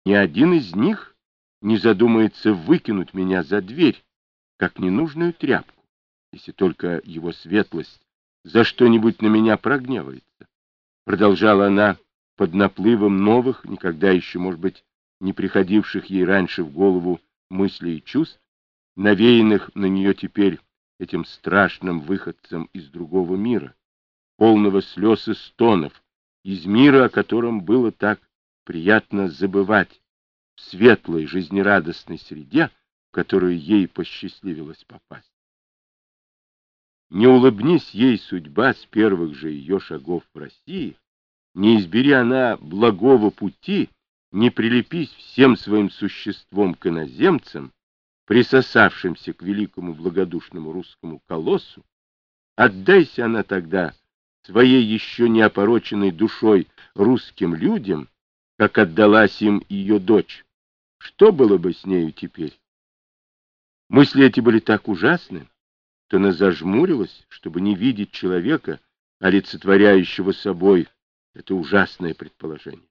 Ни один из них не задумается выкинуть меня за дверь, как ненужную тряпку, если только его светлость за что-нибудь на меня прогневается. Продолжала она под наплывом новых, никогда еще, может быть, не приходивших ей раньше в голову мыслей и чувств, навеянных на нее теперь этим страшным выходцем из другого мира, полного слез и стонов, из мира, о котором было так приятно забывать, в светлой, жизнерадостной среде, в которую ей посчастливилось попасть. Не улыбнись ей судьба с первых же ее шагов в России, не избери она благого пути, не прилепись всем своим существом к иноземцам, присосавшимся к великому благодушному русскому колоссу, отдайся она тогда своей еще не опороченной душой русским людям, как отдалась им ее дочь, что было бы с нею теперь? Мысли эти были так ужасны, что она зажмурилась, чтобы не видеть человека, олицетворяющего собой это ужасное предположение.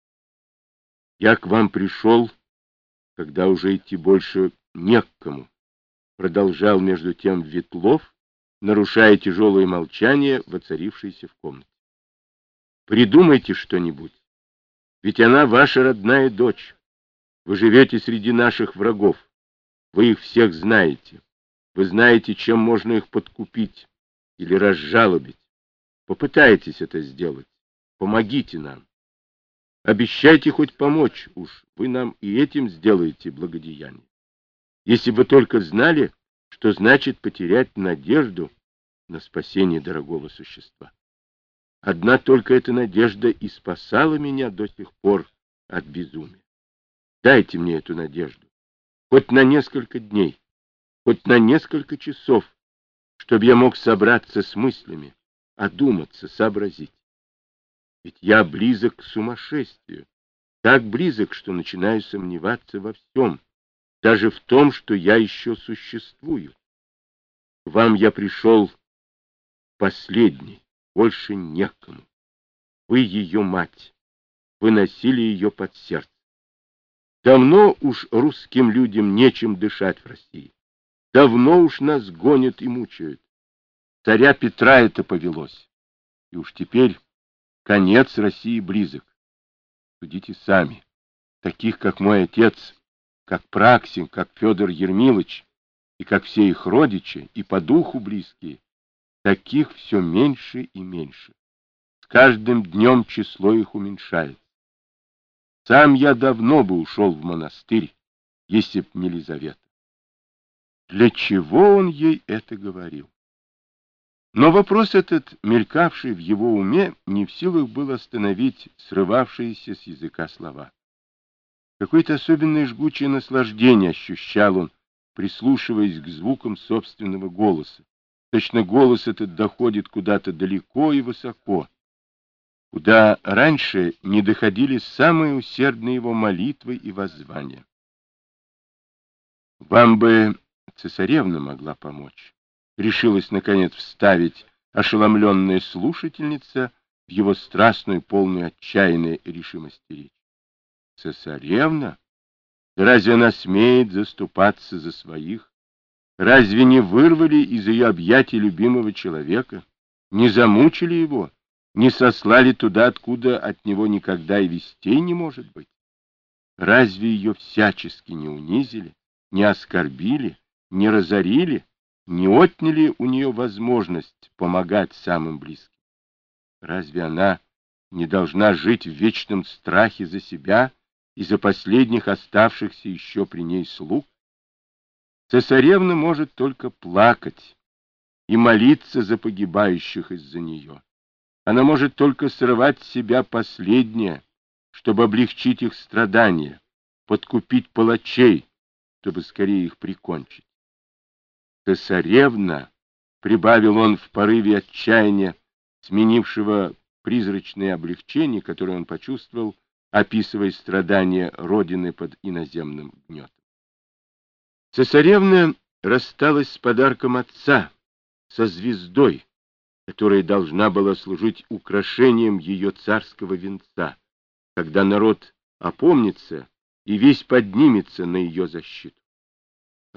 Я к вам пришел, когда уже идти больше не к кому, продолжал между тем Ветлов, нарушая тяжелое молчание, воцарившееся в комнате. Придумайте что-нибудь, ведь она ваша родная дочь. Вы живете среди наших врагов, вы их всех знаете. Вы знаете, чем можно их подкупить или разжалобить. Попытайтесь это сделать. Помогите нам. Обещайте хоть помочь, уж вы нам и этим сделаете благодеяние. Если бы только знали, что значит потерять надежду на спасение дорогого существа. Одна только эта надежда и спасала меня до сих пор от безумия. Дайте мне эту надежду, хоть на несколько дней, хоть на несколько часов, чтобы я мог собраться с мыслями, одуматься, сообразить. Ведь я близок к сумасшествию, так близок, что начинаю сомневаться во всем, даже в том, что я еще существую. К вам я пришел последний, больше некому. Вы ее мать, вы носили ее под сердце. Давно уж русским людям нечем дышать в России. Давно уж нас гонят и мучают. Царя Петра это повелось. И уж теперь конец России близок. Судите сами. Таких, как мой отец, как Праксин, как Федор Ермилович, и как все их родичи, и по духу близкие, таких все меньше и меньше. С каждым днем число их уменьшается. Сам я давно бы ушел в монастырь, если б не Лизавета. Для чего он ей это говорил? Но вопрос этот, мелькавший в его уме, не в силах был остановить срывавшиеся с языка слова. Какое-то особенное жгучее наслаждение ощущал он, прислушиваясь к звукам собственного голоса. Точно голос этот доходит куда-то далеко и высоко, куда раньше не доходили самые усердные его молитвы и воззвания. «Вам бы цесаревна могла помочь», — решилась, наконец, вставить ошеломленная слушательница в его страстную, полную отчаянной решимости речь. «Цесаревна? Да разве она смеет заступаться за своих? Разве не вырвали из ее объятий любимого человека? Не замучили его? Не сослали туда, откуда от него никогда и вестей не может быть? Разве ее всячески не унизили, не оскорбили, не разорили, не отняли у нее возможность помогать самым близким? Разве она не должна жить в вечном страхе за себя и за последних оставшихся еще при ней слуг? Цесаревна может только плакать и молиться за погибающих из-за нее. Она может только срывать с себя последнее, чтобы облегчить их страдания, подкупить палачей, чтобы скорее их прикончить. Цесаревна, прибавил он в порыве отчаяния, сменившего призрачное облегчение, которое он почувствовал, описывая страдания Родины под иноземным гнетом. Цесаревна рассталась с подарком отца, со звездой, которая должна была служить украшением ее царского венца. Когда народ опомнится и весь поднимется на ее защиту.